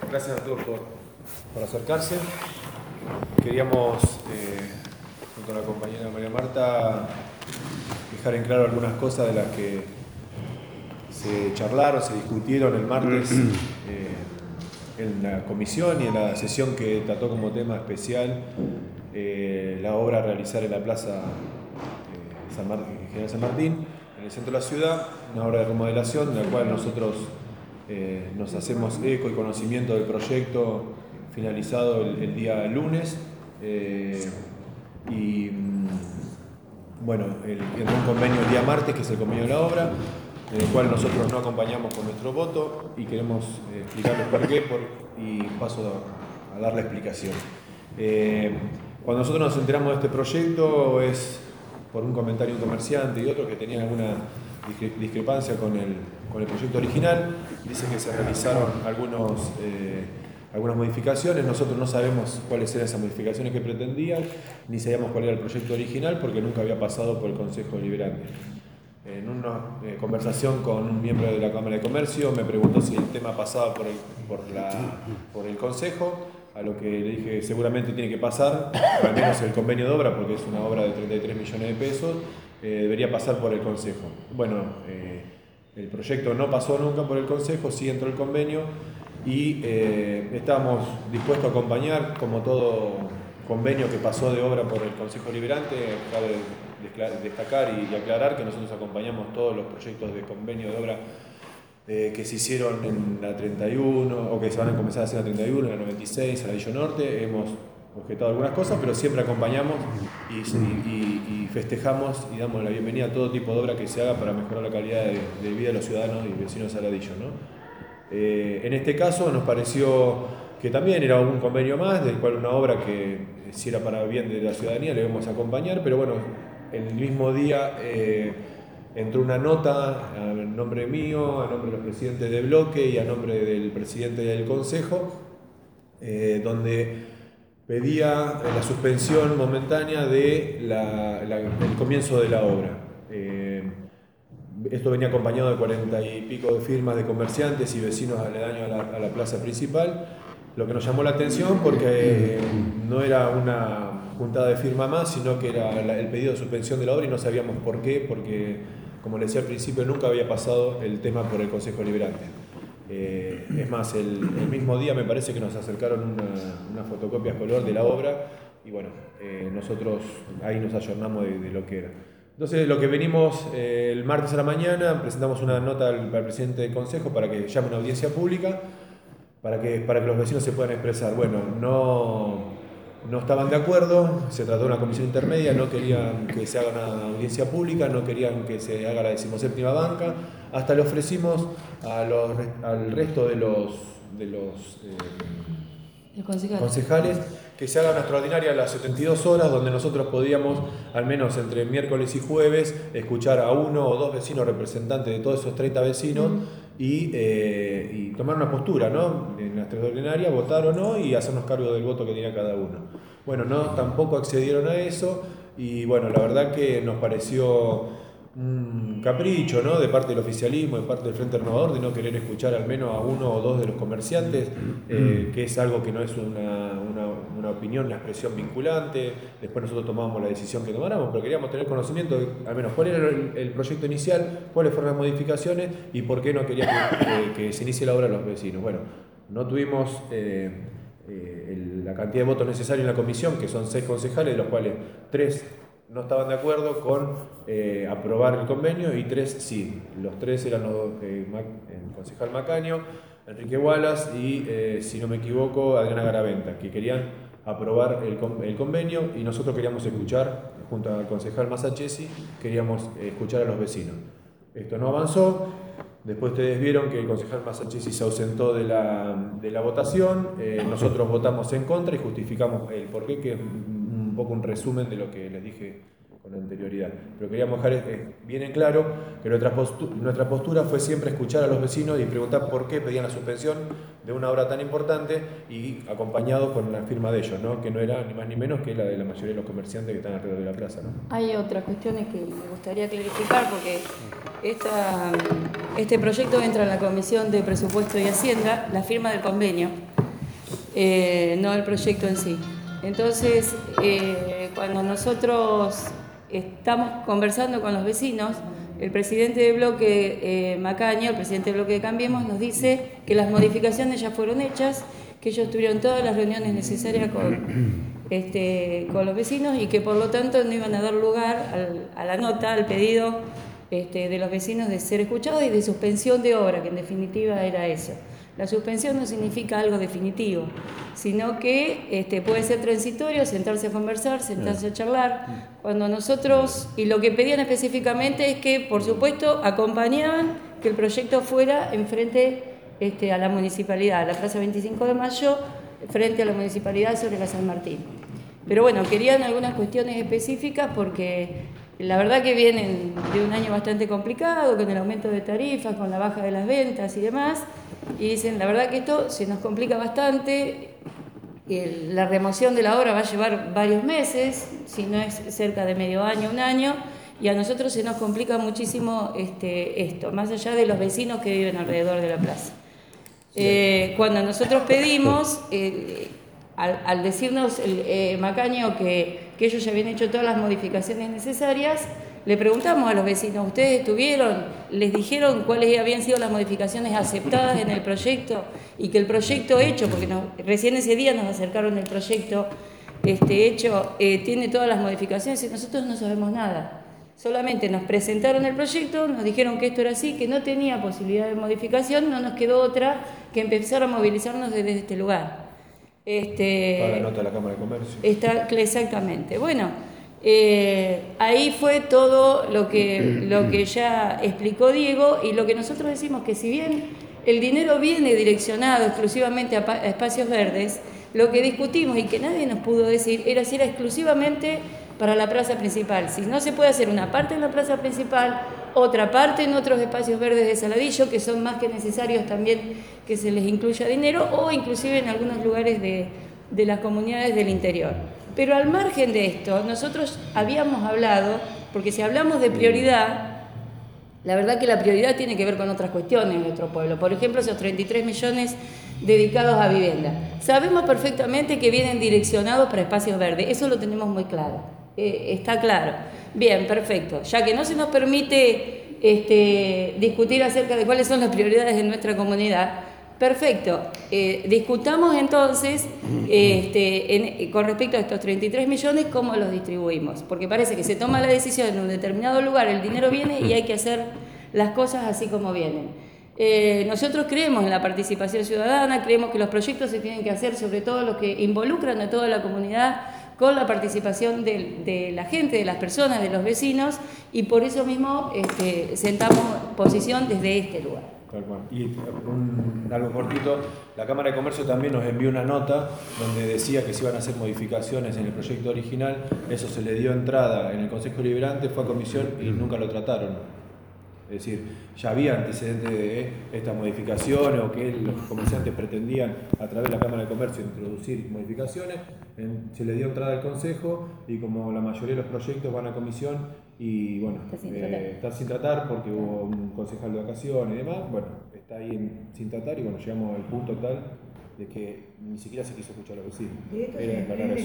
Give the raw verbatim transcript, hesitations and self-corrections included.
gracias a todos por, por acercarse. Queríamos, eh, junto a la compañera María Marta, dejar en claro algunas cosas de las que se charlaron, se discutieron el martes eh, en la comisión y en la sesión que trató como tema especial eh, la obra a realizar en la Plaza eh, San Martín, General San Martín, en el centro de la ciudad, una obra de remodelación de la cual nosotros eh, nos hacemos eco y conocimiento del proyecto finalizado el, el día lunes eh, y bueno, el, en un convenio el día martes, que es el convenio de la obra, en el cual nosotros no acompañamos con nuestro voto y queremos eh, explicarles por qué por, y paso a, a dar la explicación. Eh, cuando nosotros nos enteramos de este proyecto es por un comentario de un comerciante y otro que tenían alguna discrepancia con el, con el proyecto original. Dice que se realizaron algunos, eh, algunas modificaciones. Nosotros no sabemos cuáles eran esas modificaciones que pretendían, ni sabíamos cuál era el proyecto original porque nunca había pasado por el Consejo Deliberante. En una eh, conversación con un miembro de la Cámara de Comercio me preguntó si el tema pasaba por el, por la, por el Consejo, a lo que le dije seguramente tiene que pasar, al menos el convenio de obra, porque es una obra de treinta y tres millones de pesos, eh, debería pasar por el Consejo. Bueno, eh, el proyecto no pasó nunca por el Consejo, sí entró el convenio y eh, estábamos dispuestos a acompañar, como todo convenio que pasó de obra por el Consejo Deliberante. Cabe destacar y aclarar que nosotros acompañamos todos los proyectos de convenio de obra eh, que se hicieron en la treinta y uno o que se van a comenzar a hacer en la treinta y uno, en la noventa y seis, en la Villa Norte. Hemos objetado algunas cosas, pero siempre acompañamos y, y, y festejamos y damos la bienvenida a todo tipo de obra que se haga para mejorar la calidad de, de vida de los ciudadanos y vecinos de Saladillo, ¿no? Eh, en este caso nos pareció que también era un convenio más, del cual una obra que si era para bien de la ciudadanía le íbamos a acompañar, pero bueno, el mismo día eh, entró una nota a nombre mío, a nombre de los presidentes de bloque y a nombre del presidente del Consejo, eh, donde pedía la suspensión momentánea de la, la, el comienzo de la obra. Eh, esto venía acompañado de cuarenta y pico de firmas de comerciantes y vecinos aledaños a la, a la plaza principal, lo que nos llamó la atención porque no era una juntada de firma más, sino que era el pedido de suspensión de la obra y no sabíamos por qué, porque, como les decía al principio, nunca había pasado el tema por el Consejo Deliberante. Eh, es más, el, el mismo día me parece que nos acercaron una, una fotocopia a color de la obra y bueno, eh, nosotros ahí nos ayornamos de, de lo que era. Entonces, lo que venimos eh, el martes a la mañana, presentamos una nota al, al presidente del Consejo para que llame una audiencia pública, para que, para que los vecinos se puedan expresar. Bueno, no, no estaban de acuerdo, se trató de una comisión intermedia, no querían que se haga una audiencia pública, no querían que se haga la decimoséptima banca, hasta le ofrecimos a los, al resto de los, de los eh, concejales que se haga una extraordinaria a las setenta y dos horas, donde nosotros podíamos, al menos entre miércoles y jueves, escuchar a uno o dos vecinos representantes de todos esos treinta vecinos mm. y, eh, y tomar una postura, ¿no? En la extraordinaria, votar o no y hacernos cargo del voto que tenía cada uno. Bueno, no, tampoco accedieron a eso y bueno, la verdad que nos pareció un capricho, ¿no?, de parte del oficialismo, de parte del Frente Renovador, de no querer escuchar al menos a uno o dos de los comerciantes, eh, que es algo que no es una, una, una opinión, una expresión vinculante. Después nosotros tomamos la decisión que tomáramos, pero queríamos tener conocimiento de, al menos, cuál era el, el proyecto inicial, cuáles fueron las modificaciones y por qué no querían que, que, que se inicie la obra a los vecinos. Bueno, no tuvimos eh, eh, el, la cantidad de votos necesarios en la comisión, que son seis concejales, de los cuales tres no estaban de acuerdo con eh, aprobar el convenio y tres sí. Los tres eran los, eh, el concejal Macaño, Enrique Wallace y, eh, si no me equivoco, Adriana Garaventa, que querían aprobar el, el convenio y nosotros queríamos escuchar, junto al concejal Masachesi, queríamos escuchar a los vecinos. Esto no avanzó. Después ustedes vieron que el concejal Masachesi se ausentó de la, de la votación. Eh, nosotros votamos en contra y justificamos el porqué, que un poco un resumen de lo que les dije con anterioridad. Pero queríamos dejar eh, bien en claro que nuestra postura, nuestra postura fue siempre escuchar a los vecinos y preguntar por qué pedían la suspensión de una obra tan importante y acompañado con la firma de ellos, ¿no?, que no era ni más ni menos que la de la mayoría de los comerciantes que están alrededor de la plaza, ¿no? Hay otras cuestiones que me gustaría clarificar porque esta, este proyecto entra en la Comisión de Presupuesto y Hacienda, la firma del convenio eh, no el proyecto en sí. Entonces, eh, cuando nosotros estamos conversando con los vecinos, el presidente del bloque, eh, Macaño, el presidente del bloque de Cambiemos, nos dice que las modificaciones ya fueron hechas, que ellos tuvieron todas las reuniones necesarias con, este, con los vecinos y que por lo tanto no iban a dar lugar al, a la nota, al pedido este, de los vecinos de ser escuchados y de suspensión de obra, que en definitiva era eso. La suspensión no significa algo definitivo, sino que este, puede ser transitorio, sentarse a conversar, sentarse a charlar. Cuando nosotros, y lo que pedían específicamente es que, por supuesto, acompañaban que el proyecto fuera enfrente este, a la municipalidad, a la Plaza veinticinco de mayo, frente a la municipalidad sobre la San Martín. Pero bueno, querían algunas cuestiones específicas porque la verdad que vienen de un año bastante complicado, con el aumento de tarifas, con la baja de las ventas y demás, y dicen, la verdad que esto se nos complica bastante, el, la remoción de la obra va a llevar varios meses, si no es cerca de medio año, un año, y a nosotros se nos complica muchísimo este, esto, más allá de los vecinos que viven alrededor de la plaza. Eh, cuando nosotros pedimos, eh, al, al decirnos el eh, Macaño que, que ellos ya habían hecho todas las modificaciones necesarias, le preguntamos a los vecinos, ¿ustedes estuvieron? ¿Les dijeron cuáles habían sido las modificaciones aceptadas en el proyecto? Y que el proyecto hecho, porque nos, recién ese día nos acercaron el proyecto este, hecho, eh, tiene todas las modificaciones y nosotros no sabemos nada. Solamente nos presentaron el proyecto, nos dijeron que esto era así, que no tenía posibilidad de modificación, no nos quedó otra que empezar a movilizarnos desde este lugar. Este, Para la nota de la Cámara de Comercio. Está, exactamente. Bueno, eh, ahí fue todo lo que, lo que ya explicó Diego y lo que nosotros decimos que si bien el dinero viene direccionado exclusivamente a, a espacios verdes, lo que discutimos y que nadie nos pudo decir era si era exclusivamente para la plaza principal. Si no se puede hacer una parte en la plaza principal, otra parte en otros espacios verdes de Saladillo, que son más que necesarios también que se les incluya dinero, o inclusive en algunos lugares de, de las comunidades del interior. Pero al margen de esto, nosotros habíamos hablado, porque si hablamos de prioridad, la verdad que la prioridad tiene que ver con otras cuestiones en nuestro pueblo. Por ejemplo, esos treinta y tres millones dedicados a vivienda. Sabemos perfectamente que vienen direccionados para espacios verdes, eso lo tenemos muy claro. Eh, está claro. Bien, perfecto. Ya que no se nos permite este, discutir acerca de cuáles son las prioridades de nuestra comunidad, perfecto. Eh, discutamos entonces este, en, con respecto a estos treinta y tres millones, cómo los distribuimos. Porque parece que se toma la decisión en un determinado lugar, el dinero viene y hay que hacer las cosas así como vienen. Eh, nosotros creemos en la participación ciudadana, creemos que los proyectos se tienen que hacer, sobre todo los que involucran a toda la comunidad, con la participación de, de la gente, de las personas, de los vecinos, y por eso mismo este, sentamos posición desde este lugar. Y un, algo cortito, la Cámara de Comercio también nos envió una nota donde decía que se iban a hacer modificaciones en el proyecto original, eso se le dio entrada en el Consejo Deliberante, fue a comisión y nunca lo trataron. Es decir, ya había antecedentes de estas modificaciones o que los comerciantes pretendían a través de la Cámara de Comercio introducir modificaciones, en, se le dio entrada al Consejo y como la mayoría de los proyectos van a comisión y bueno, está sin, eh, está sin tratar porque hubo un concejal de vacaciones y demás, bueno, está ahí en, sin tratar y bueno, llegamos al punto tal de que ni siquiera se quiso escuchar a los vecinos. Era declarar eso.